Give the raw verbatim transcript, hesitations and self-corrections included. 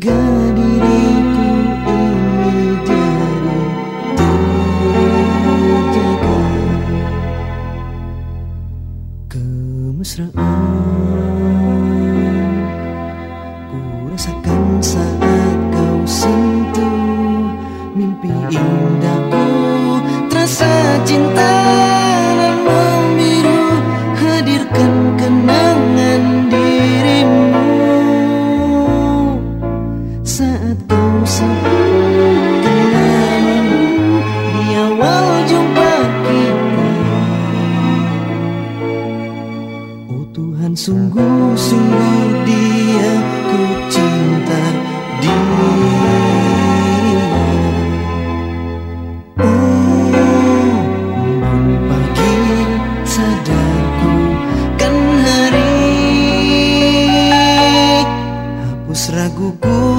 jaga diriku ini dari terjaga. Kemesraan ku rasakan saat kau sentuh, mimpi indahku terasa cinta nan membiru, hadirkan kenangan dirimu saat kau sebutkan namamu di awal jumpa kita. Oh Tuhan, sungguh-sungguh dia ku cinta dia. Oh, bangun pagi sadarku kan hari, hapus raguku